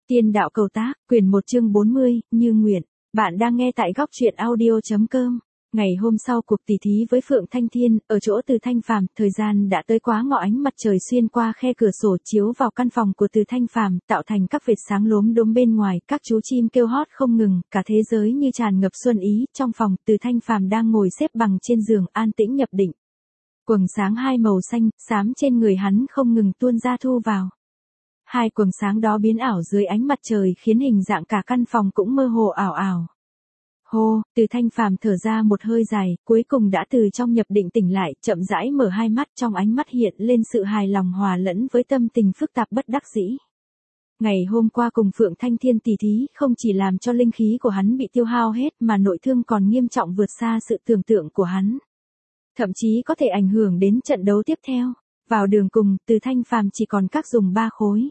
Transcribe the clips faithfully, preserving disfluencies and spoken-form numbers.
Tiên đạo cầu tác, quyển một chương bốn mươi, Như Nguyện. Bạn đang nghe tại góc truyện audio.com. Ngày hôm sau cuộc tỷ thí với Phượng Thanh Thiên, ở chỗ Từ Thanh Phàm, thời gian đã tới quá ngọ, ánh mặt trời xuyên qua khe cửa sổ chiếu vào căn phòng của Từ Thanh Phàm, tạo thành các vệt sáng lốm đốm bên ngoài, các chú chim kêu hót không ngừng, cả thế giới như tràn ngập xuân ý. Trong phòng, Từ Thanh Phàm đang ngồi xếp bằng trên giường, an tĩnh nhập định. Quầng sáng hai màu xanh, xám trên người hắn không ngừng tuôn ra thu vào. Hai quầng sáng đó biến ảo dưới ánh mặt trời khiến hình dạng cả căn phòng cũng mơ hồ ảo ảo. Hô, Từ Thanh Phàm thở ra một hơi dài, cuối cùng đã từ trong nhập định tỉnh lại, chậm rãi mở hai mắt, trong ánh mắt hiện lên sự hài lòng hòa lẫn với tâm tình phức tạp bất đắc dĩ. Ngày hôm qua cùng Phượng Thanh Thiên tỷ thí không chỉ làm cho linh khí của hắn bị tiêu hao hết mà nội thương còn nghiêm trọng vượt xa sự tưởng tượng của hắn. Thậm chí có thể ảnh hưởng đến trận đấu tiếp theo. Vào đường cùng, Từ Thanh Phàm chỉ còn các dùng ba khối.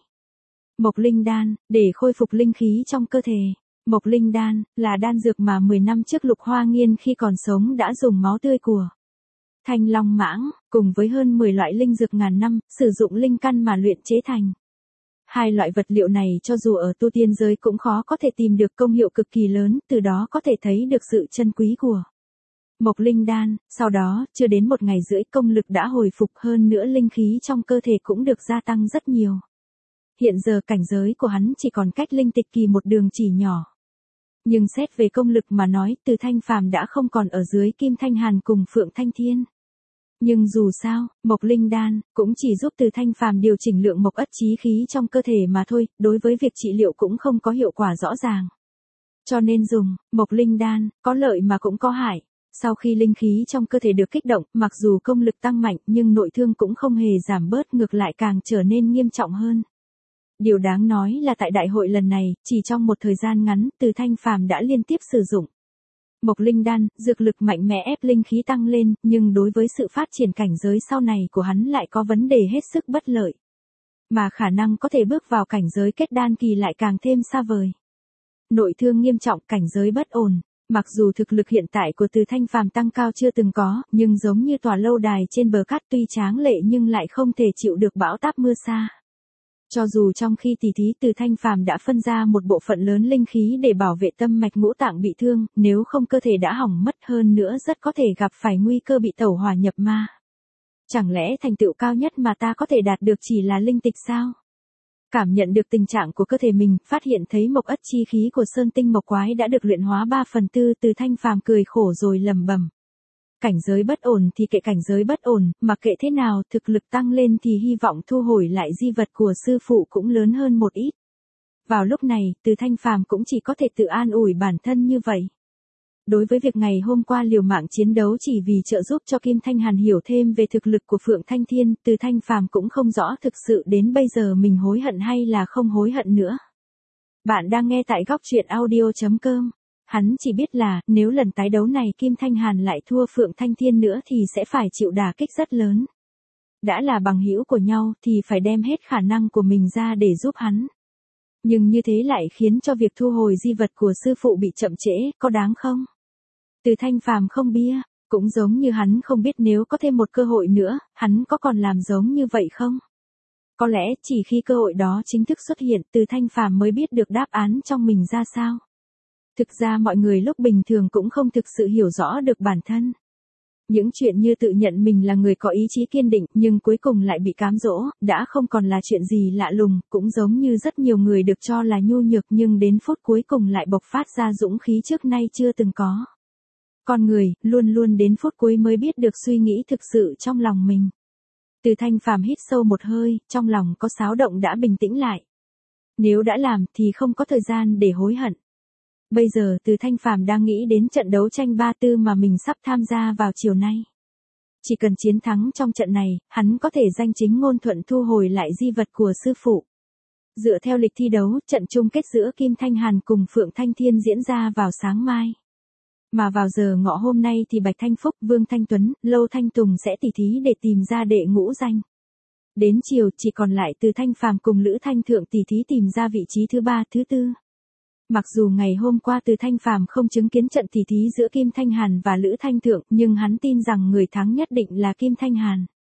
Mộc Linh Đan, để khôi phục linh khí trong cơ thể. Mộc Linh Đan, là đan dược mà mười năm trước Lục Hoa Nghiên khi còn sống đã dùng máu tươi của Thanh Long Mãng, cùng với hơn mười loại linh dược ngàn năm, sử dụng linh căn mà luyện chế thành. Hai loại vật liệu này cho dù ở tu tiên giới cũng khó có thể tìm được công hiệu cực kỳ lớn, từ đó có thể thấy được sự chân quý của Mộc Linh Đan. Sau đó, chưa đến một ngày rưỡi công lực đã hồi phục, hơn nữa linh khí trong cơ thể cũng được gia tăng rất nhiều. Hiện giờ cảnh giới của hắn chỉ còn cách linh tịch kỳ một đường chỉ nhỏ. Nhưng xét về công lực mà nói, Từ Thanh Phàm đã không còn ở dưới Kim Thanh Hàn cùng Phượng Thanh Thiên. Nhưng dù sao, Mộc Linh Đan cũng chỉ giúp Từ Thanh Phàm điều chỉnh lượng mộc ất chí khí trong cơ thể mà thôi, đối với việc trị liệu cũng không có hiệu quả rõ ràng. Cho nên dùng Mộc Linh Đan, có lợi mà cũng có hại. Sau khi linh khí trong cơ thể được kích động, mặc dù công lực tăng mạnh nhưng nội thương cũng không hề giảm bớt, ngược lại càng trở nên nghiêm trọng hơn. Điều đáng nói là tại đại hội lần này, chỉ trong một thời gian ngắn, Từ Thanh Phàm đã liên tiếp sử dụng Mộc Linh Đan, dược lực mạnh mẽ ép linh khí tăng lên, nhưng đối với sự phát triển cảnh giới sau này của hắn lại có vấn đề hết sức bất lợi. Mà khả năng có thể bước vào cảnh giới kết đan kỳ lại càng thêm xa vời. Nội thương nghiêm trọng, cảnh giới bất ổn. Mặc dù thực lực hiện tại của Từ Thanh Phàm tăng cao chưa từng có, nhưng giống như tòa lâu đài trên bờ cát tuy tráng lệ nhưng lại không thể chịu được bão táp mưa sa. Cho dù trong khi tỷ thí Từ Thanh Phàm đã phân ra một bộ phận lớn linh khí để bảo vệ tâm mạch ngũ tạng bị thương, nếu không cơ thể đã hỏng mất, hơn nữa rất có thể gặp phải nguy cơ bị tẩu hỏa nhập ma. Chẳng lẽ thành tựu cao nhất mà ta có thể đạt được chỉ là linh tịch sao? Cảm nhận được tình trạng của cơ thể mình, phát hiện thấy mộc ất chi khí của Sơn Tinh Mộc Quái đã được luyện hóa ba phần tư, Từ Thanh Phàm cười khổ rồi lẩm bẩm. Cảnh giới bất ổn thì kệ cảnh giới bất ổn, mặc kệ thế nào, thực lực tăng lên thì hy vọng thu hồi lại di vật của sư phụ cũng lớn hơn một ít. Vào lúc này, Từ Thanh Phàm cũng chỉ có thể tự an ủi bản thân như vậy. Đối với việc ngày hôm qua liều mạng chiến đấu chỉ vì trợ giúp cho Kim Thanh Hàn hiểu thêm về thực lực của Phượng Thanh Thiên, Từ Thanh Phàm cũng không rõ thực sự đến bây giờ mình hối hận hay là không hối hận nữa. Bạn đang nghe tại góc truyện audio.com. Hắn chỉ biết là, nếu lần tái đấu này Kim Thanh Hàn lại thua Phượng Thanh Thiên nữa thì sẽ phải chịu đả kích rất lớn. Đã là bằng hữu của nhau thì phải đem hết khả năng của mình ra để giúp hắn. Nhưng như thế lại khiến cho việc thu hồi di vật của sư phụ bị chậm trễ, có đáng không? Từ Thanh Phàm không bia, cũng giống như hắn không biết nếu có thêm một cơ hội nữa, hắn có còn làm giống như vậy không? Có lẽ chỉ khi cơ hội đó chính thức xuất hiện, Từ Thanh Phàm mới biết được đáp án trong mình ra sao. Thực ra mọi người lúc bình thường cũng không thực sự hiểu rõ được bản thân. Những chuyện như tự nhận mình là người có ý chí kiên định nhưng cuối cùng lại bị cám dỗ, đã không còn là chuyện gì lạ lùng, cũng giống như rất nhiều người được cho là nhu nhược nhưng đến phút cuối cùng lại bộc phát ra dũng khí trước nay chưa từng có. Con người, luôn luôn đến phút cuối mới biết được suy nghĩ thực sự trong lòng mình. Từ Thanh Phàm hít sâu một hơi, trong lòng có xáo động đã bình tĩnh lại. Nếu đã làm thì không có thời gian để hối hận. Bây giờ Từ Thanh Phàm đang nghĩ đến trận đấu tranh ba tư mà mình sắp tham gia vào chiều nay. Chỉ cần chiến thắng trong trận này, hắn có thể danh chính ngôn thuận thu hồi lại di vật của sư phụ. Dựa theo lịch thi đấu, trận chung kết giữa Kim Thanh Hàn cùng Phượng Thanh Thiên diễn ra vào sáng mai. Mà vào giờ ngọ hôm nay thì Bạch Thanh Phúc, Vương Thanh Tuấn, Lâu Thanh Tùng sẽ tỉ thí để tìm ra đệ ngũ danh. Đến chiều chỉ còn lại Từ Thanh Phàm cùng Lữ Thanh Thượng tỉ thí tìm ra vị trí thứ ba, thứ tư. Mặc dù ngày hôm qua Từ Thanh Phàm không chứng kiến trận tỉ thí giữa Kim Thanh Hàn và Lữ Thanh Thượng, nhưng hắn tin rằng người thắng nhất định là Kim Thanh Hàn.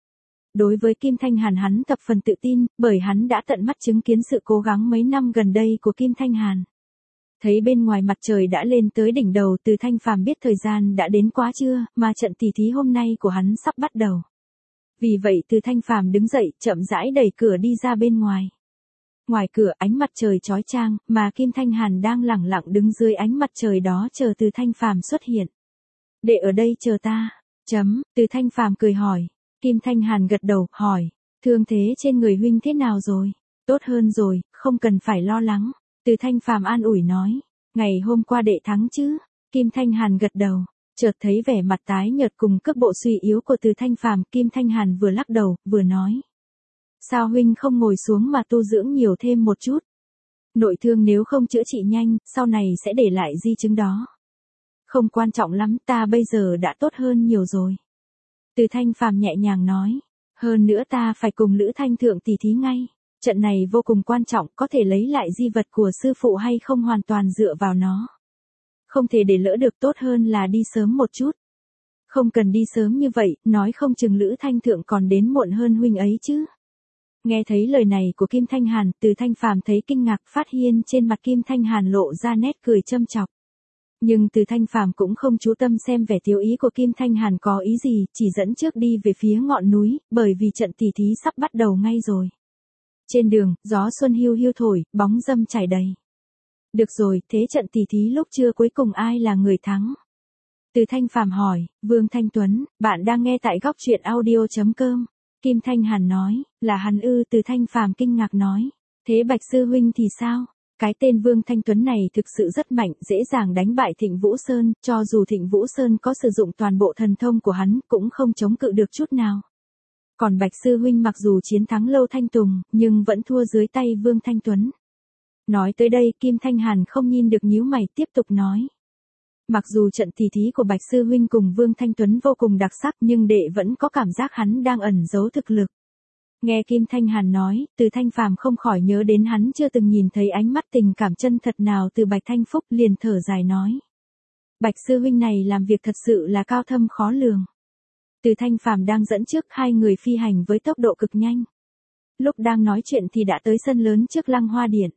Đối với Kim Thanh Hàn hắn thập phần tự tin, bởi hắn đã tận mắt chứng kiến sự cố gắng mấy năm gần đây của Kim Thanh Hàn. Thấy bên ngoài mặt trời đã lên tới đỉnh đầu, Từ Thanh Phàm biết thời gian đã đến quá trưa, mà trận tỉ thí hôm nay của hắn sắp bắt đầu. Vì vậy Từ Thanh Phàm đứng dậy, chậm rãi đẩy cửa đi ra bên ngoài. Ngoài cửa ánh mặt trời chói chang, mà Kim Thanh Hàn đang lẳng lặng đứng dưới ánh mặt trời đó chờ Từ Thanh Phàm xuất hiện. Để ở đây chờ ta. Chấm, Từ Thanh Phàm cười hỏi. Kim Thanh Hàn gật đầu, hỏi. Thương thế trên người huynh thế nào rồi? Tốt hơn rồi, không cần phải lo lắng. Từ Thanh Phàm an ủi nói. Ngày hôm qua đệ thắng chứ? Kim Thanh Hàn gật đầu. Chợt thấy vẻ mặt tái nhợt cùng cước bộ suy yếu của Từ Thanh Phàm, Kim Thanh Hàn vừa lắc đầu, vừa nói. Sao huynh không ngồi xuống mà tu dưỡng nhiều thêm một chút? Nội thương nếu không chữa trị nhanh, sau này sẽ để lại di chứng đó. Không quan trọng lắm, ta bây giờ đã tốt hơn nhiều rồi. Từ Thanh Phàm nhẹ nhàng nói. Hơn nữa ta phải cùng Lữ Thanh Thượng tỉ thí ngay. Trận này vô cùng quan trọng, có thể lấy lại di vật của sư phụ hay không hoàn toàn dựa vào nó. Không thể để lỡ được, tốt hơn là đi sớm một chút. Không cần đi sớm như vậy, nói không chừng Lữ Thanh Thượng còn đến muộn hơn huynh ấy chứ. Nghe thấy lời này của Kim Thanh Hàn, Từ Thanh Phàm thấy kinh ngạc, phát hiện trên mặt Kim Thanh Hàn lộ ra nét cười châm chọc. Nhưng Từ Thanh Phàm cũng không chú tâm xem vẻ thiếu ý của Kim Thanh Hàn có ý gì, chỉ dẫn trước đi về phía ngọn núi, bởi vì trận tỉ thí sắp bắt đầu ngay rồi. Trên đường, gió xuân hiu hiu thổi, bóng râm trải đầy. Được rồi, thế trận tỉ thí lúc trưa cuối cùng ai là người thắng? Từ Thanh Phàm hỏi. Vương Thanh Tuấn, bạn đang nghe tại góc truyện audio chấm com. Kim Thanh Hàn nói. Là hắn ư? Từ Thanh Phàm kinh ngạc nói. Thế Bạch sư huynh thì sao? Cái tên Vương Thanh Tuấn này thực sự rất mạnh, dễ dàng đánh bại Thịnh Vũ Sơn, cho dù Thịnh Vũ Sơn có sử dụng toàn bộ thần thông của hắn, cũng không chống cự được chút nào. Còn Bạch sư huynh mặc dù chiến thắng Lâu Thanh Tùng, nhưng vẫn thua dưới tay Vương Thanh Tuấn. Nói tới đây, Kim Thanh Hàn không nhìn được nhíu mày, tiếp tục nói. Mặc dù trận tỉ thí của Bạch sư huynh cùng Vương Thanh Tuấn vô cùng đặc sắc, nhưng đệ vẫn có cảm giác hắn đang ẩn giấu thực lực. Nghe Kim Thanh Hàn nói, Từ Thanh Phàm không khỏi nhớ đến hắn chưa từng nhìn thấy ánh mắt tình cảm chân thật nào từ Bạch Thanh Phúc, liền thở dài nói. Bạch sư huynh này làm việc thật sự là cao thâm khó lường. Từ Thanh Phàm đang dẫn trước, hai người phi hành với tốc độ cực nhanh. Lúc đang nói chuyện thì đã tới sân lớn trước Lăng Hoa Điện.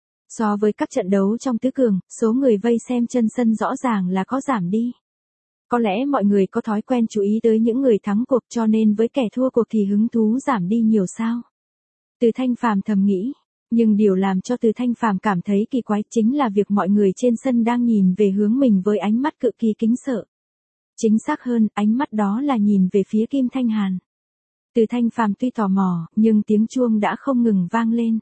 So với các trận đấu trong tứ cường, số người vây xem chân sân rõ ràng là có giảm đi. Có lẽ mọi người có thói quen chú ý tới những người thắng cuộc, cho nên với kẻ thua cuộc thì hứng thú giảm đi nhiều sao. Từ Thanh Phàm thầm nghĩ, nhưng điều làm cho Từ Thanh Phàm cảm thấy kỳ quái chính là việc mọi người trên sân đang nhìn về hướng mình với ánh mắt cực kỳ kính sợ. Chính xác hơn, ánh mắt đó là nhìn về phía Kim Thanh Hàn. Từ Thanh Phàm tuy tò mò, nhưng tiếng chuông đã không ngừng vang lên.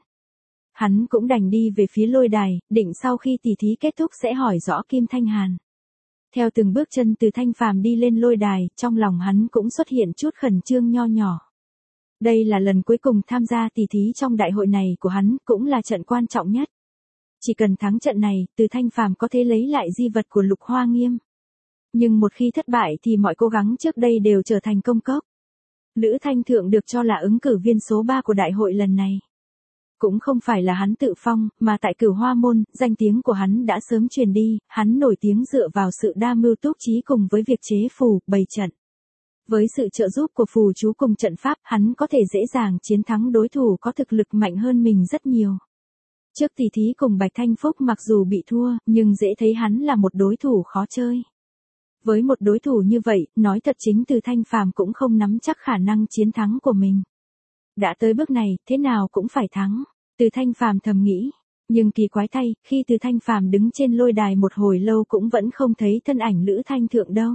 Hắn cũng đành đi về phía lôi đài, định sau khi tỉ thí kết thúc sẽ hỏi rõ Kim Thanh Hàn. Theo từng bước chân Từ Thanh Phàm đi lên lôi đài, trong lòng hắn cũng xuất hiện chút khẩn trương nho nhỏ. Đây là lần cuối cùng tham gia tỉ thí trong đại hội này của hắn, cũng là trận quan trọng nhất. Chỉ cần thắng trận này, Từ Thanh Phàm có thể lấy lại di vật của Lục Hoa Nghiêm. Nhưng một khi thất bại thì mọi cố gắng trước đây đều trở thành công cốc. Lữ Thanh Thượng được cho là ứng cử viên số ba của đại hội lần này. Cũng không phải là hắn tự phong, mà tại Cửu Hoa Môn, danh tiếng của hắn đã sớm truyền đi, hắn nổi tiếng dựa vào sự đa mưu túc trí cùng với việc chế phù, bày trận. Với sự trợ giúp của phù chú cùng trận pháp, hắn có thể dễ dàng chiến thắng đối thủ có thực lực mạnh hơn mình rất nhiều. Trước tỉ thí cùng Bạch Thanh Phúc mặc dù bị thua, nhưng dễ thấy hắn là một đối thủ khó chơi. Với một đối thủ như vậy, nói thật chính Từ Thanh Phàm cũng không nắm chắc khả năng chiến thắng của mình. Đã tới bước này, thế nào cũng phải thắng. Từ Thanh Phàm thầm nghĩ, nhưng kỳ quái thay, khi Từ Thanh Phàm đứng trên lôi đài một hồi lâu cũng vẫn không thấy thân ảnh Lữ Thanh Thượng đâu.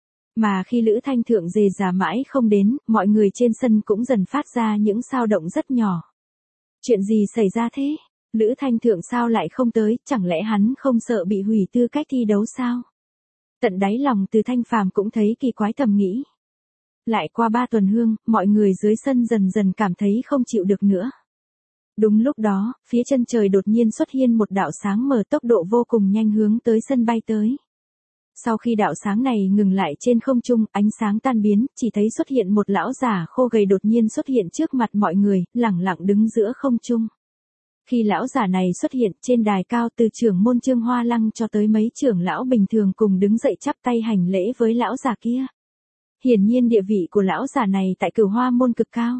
Mà khi Lữ Thanh Thượng dề dà mãi không đến, mọi người trên sân cũng dần phát ra những dao động rất nhỏ. Chuyện gì xảy ra thế? Lữ Thanh Thượng sao lại không tới, chẳng lẽ hắn không sợ bị hủy tư cách thi đấu sao? Tận đáy lòng Từ Thanh Phàm cũng thấy kỳ quái thầm nghĩ. Lại qua ba tuần hương, mọi người dưới sân dần dần cảm thấy không chịu được nữa. Đúng lúc đó, phía chân trời đột nhiên xuất hiện một đạo sáng mờ tốc độ vô cùng nhanh hướng tới sân bay tới. Sau khi đạo sáng này ngừng lại trên không trung, ánh sáng tan biến, chỉ thấy xuất hiện một lão giả khô gầy đột nhiên xuất hiện trước mặt mọi người, lẳng lặng đứng giữa không trung. Khi lão giả này xuất hiện trên đài cao, từ trưởng môn Trương Hoa Lăng cho tới mấy trưởng lão bình thường cùng đứng dậy chắp tay hành lễ với lão giả kia. Hiển nhiên địa vị của lão giả này tại Cửu Hoa môn cực cao.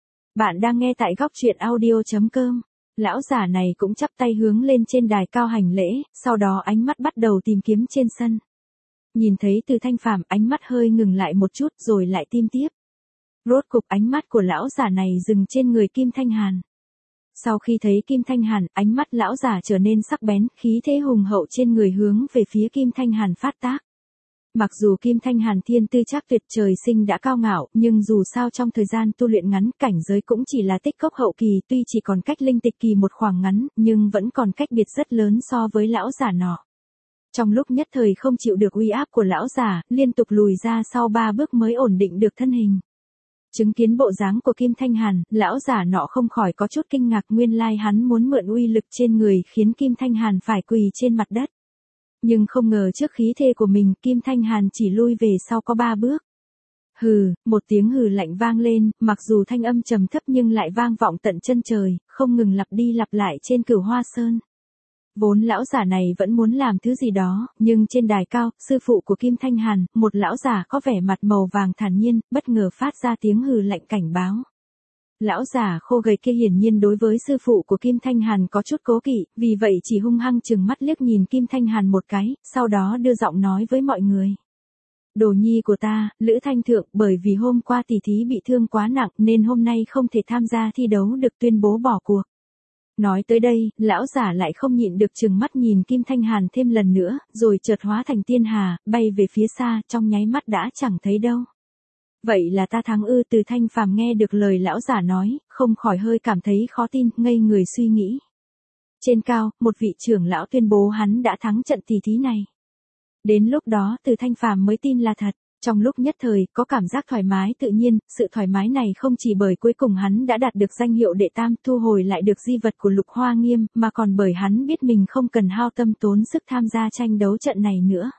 Bạn đang nghe tại góc truyện audio chấm com. Lão giả này cũng chắp tay hướng lên trên đài cao hành lễ, sau đó ánh mắt bắt đầu tìm kiếm trên sân. Nhìn thấy Từ Thanh Phàm, ánh mắt hơi ngừng lại một chút rồi lại tìm tiếp. Rốt cục ánh mắt của lão giả này dừng trên người Kim Thanh Hàn. Sau khi thấy Kim Thanh Hàn, ánh mắt lão giả trở nên sắc bén, khí thế hùng hậu trên người hướng về phía Kim Thanh Hàn phát tác. Mặc dù Kim Thanh Hàn thiên tư chắc tuyệt, trời sinh đã cao ngạo, nhưng dù sao trong thời gian tu luyện ngắn, cảnh giới cũng chỉ là tích cốc hậu kỳ, tuy chỉ còn cách linh tịch kỳ một khoảng ngắn, nhưng vẫn còn cách biệt rất lớn so với lão giả nọ. Trong lúc nhất thời không chịu được uy áp của lão giả, liên tục lùi ra sau ba bước mới ổn định được thân hình. Chứng kiến bộ dáng của Kim Thanh Hàn, lão giả nọ không khỏi có chút kinh ngạc, nguyên lai hắn muốn mượn uy lực trên người khiến Kim Thanh Hàn phải quỳ trên mặt đất. Nhưng không ngờ trước khí thế của mình, Kim Thanh Hàn chỉ lui về sau có ba bước. Hừ, một tiếng hừ lạnh vang lên, mặc dù thanh âm trầm thấp nhưng lại vang vọng tận chân trời, không ngừng lặp đi lặp lại trên Cửu Hoa Sơn. Vốn lão giả này vẫn muốn làm thứ gì đó, nhưng trên đài cao, sư phụ của Kim Thanh Hàn, một lão giả có vẻ mặt màu vàng thản nhiên, bất ngờ phát ra tiếng hừ lạnh cảnh báo. Lão giả khô gầy kia hiển nhiên đối với sư phụ của Kim Thanh Hàn có chút cố kỵ, vì vậy chỉ hung hăng trừng mắt liếc nhìn Kim Thanh Hàn một cái, sau đó đưa giọng nói với mọi người. Đồ nhi của ta, Lữ Thanh Thượng, bởi vì hôm qua tỷ thí bị thương quá nặng nên hôm nay không thể tham gia thi đấu được, tuyên bố bỏ cuộc. Nói tới đây, lão giả lại không nhịn được trừng mắt nhìn Kim Thanh Hàn thêm lần nữa, rồi chợt hóa thành tiên hà, bay về phía xa, trong nháy mắt đã chẳng thấy đâu. Vậy là ta thắng ư? Từ Thanh Phàm nghe được lời lão giả nói, không khỏi hơi cảm thấy khó tin, ngây người suy nghĩ. Trên cao, một vị trưởng lão tuyên bố hắn đã thắng trận tỷ thí này. Đến lúc đó Từ Thanh Phàm mới tin là thật. Trong lúc nhất thời, có cảm giác thoải mái tự nhiên, sự thoải mái này không chỉ bởi cuối cùng hắn đã đạt được danh hiệu đệ tam, thu hồi lại được di vật của Lục Hoa Nghiêm, mà còn bởi hắn biết mình không cần hao tâm tốn sức tham gia tranh đấu trận này nữa.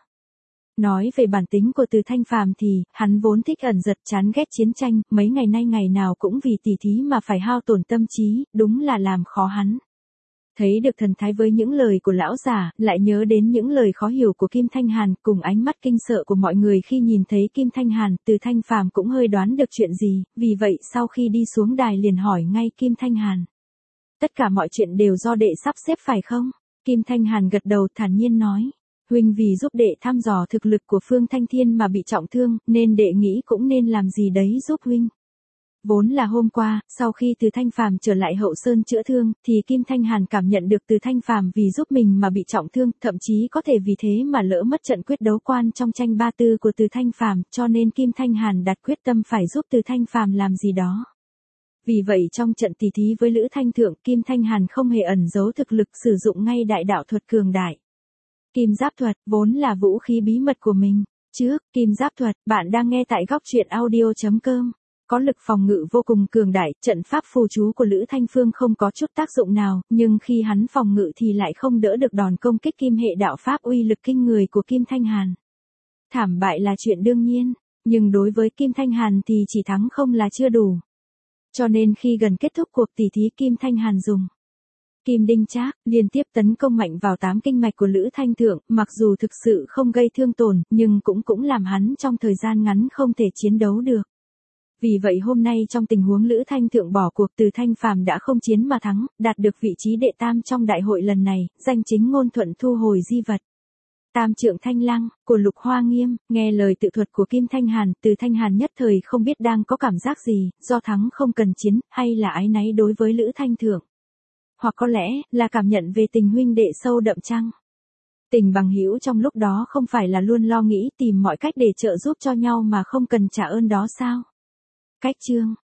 Nói về bản tính của Từ Thanh Phàm thì, hắn vốn thích ẩn giật, chán ghét chiến tranh, mấy ngày nay ngày nào cũng vì tỷ thí mà phải hao tổn tâm trí, đúng là làm khó hắn. Thấy được thần thái với những lời của lão giả, lại nhớ đến những lời khó hiểu của Kim Thanh Hàn, cùng ánh mắt kinh sợ của mọi người khi nhìn thấy Kim Thanh Hàn, Từ Thanh Phàm cũng hơi đoán được chuyện gì, vì vậy sau khi đi xuống đài liền hỏi ngay Kim Thanh Hàn. Tất cả mọi chuyện đều do đệ sắp xếp phải không? Kim Thanh Hàn gật đầu thản nhiên nói. Huynh vì giúp đệ thăm dò thực lực của Phương Thanh Thiên mà bị trọng thương, nên đệ nghĩ cũng nên làm gì đấy giúp huynh. Vốn là hôm qua, sau khi Từ Thanh Phàm trở lại Hậu Sơn chữa thương, thì Kim Thanh Hàn cảm nhận được Từ Thanh Phàm vì giúp mình mà bị trọng thương, thậm chí có thể vì thế mà lỡ mất trận quyết đấu quan trong tranh ba tư của Từ Thanh Phàm, cho nên Kim Thanh Hàn đặt quyết tâm phải giúp Từ Thanh Phàm làm gì đó. Vì vậy trong trận tỷ thí với Lữ Thanh Thượng, Kim Thanh Hàn không hề ẩn giấu thực lực, sử dụng ngay đại đạo thuật cường đại. Kim Giáp Thuật, vốn là vũ khí bí mật của mình. Trước, Kim Giáp Thuật, bạn đang nghe tại góc truyện audio chấm com. Có lực phòng ngự vô cùng cường đại, trận pháp phù chú của Lữ Thanh Phương không có chút tác dụng nào, nhưng khi hắn phòng ngự thì lại không đỡ được đòn công kích kim hệ đạo pháp uy lực kinh người của Kim Thanh Hàn. Thảm bại là chuyện đương nhiên, nhưng đối với Kim Thanh Hàn thì chỉ thắng không là chưa đủ. Cho nên khi gần kết thúc cuộc tỷ thí, Kim Thanh Hàn dùng Kim Đinh Trác liên tiếp tấn công mạnh vào tám kinh mạch của Lữ Thanh Thượng, mặc dù thực sự không gây thương tổn, nhưng cũng cũng làm hắn trong thời gian ngắn không thể chiến đấu được. Vì vậy hôm nay trong tình huống Lữ Thanh Thượng bỏ cuộc, Từ Thanh Phàm đã không chiến mà thắng, đạt được vị trí đệ tam trong đại hội lần này, danh chính ngôn thuận thu hồi di vật. Tam trượng thanh lăng, của Lục Hoa Nghiêm, nghe lời tự thuật của Kim Thanh Hàn, Từ Thanh Hàn nhất thời không biết đang có cảm giác gì, do thắng không cần chiến, hay là áy náy đối với Lữ Thanh Thượng. Hoặc có lẽ, là cảm nhận về tình huynh đệ sâu đậm chăng? Tình bằng hữu trong lúc đó không phải là luôn lo nghĩ tìm mọi cách để trợ giúp cho nhau mà không cần trả ơn đó sao? Cách chương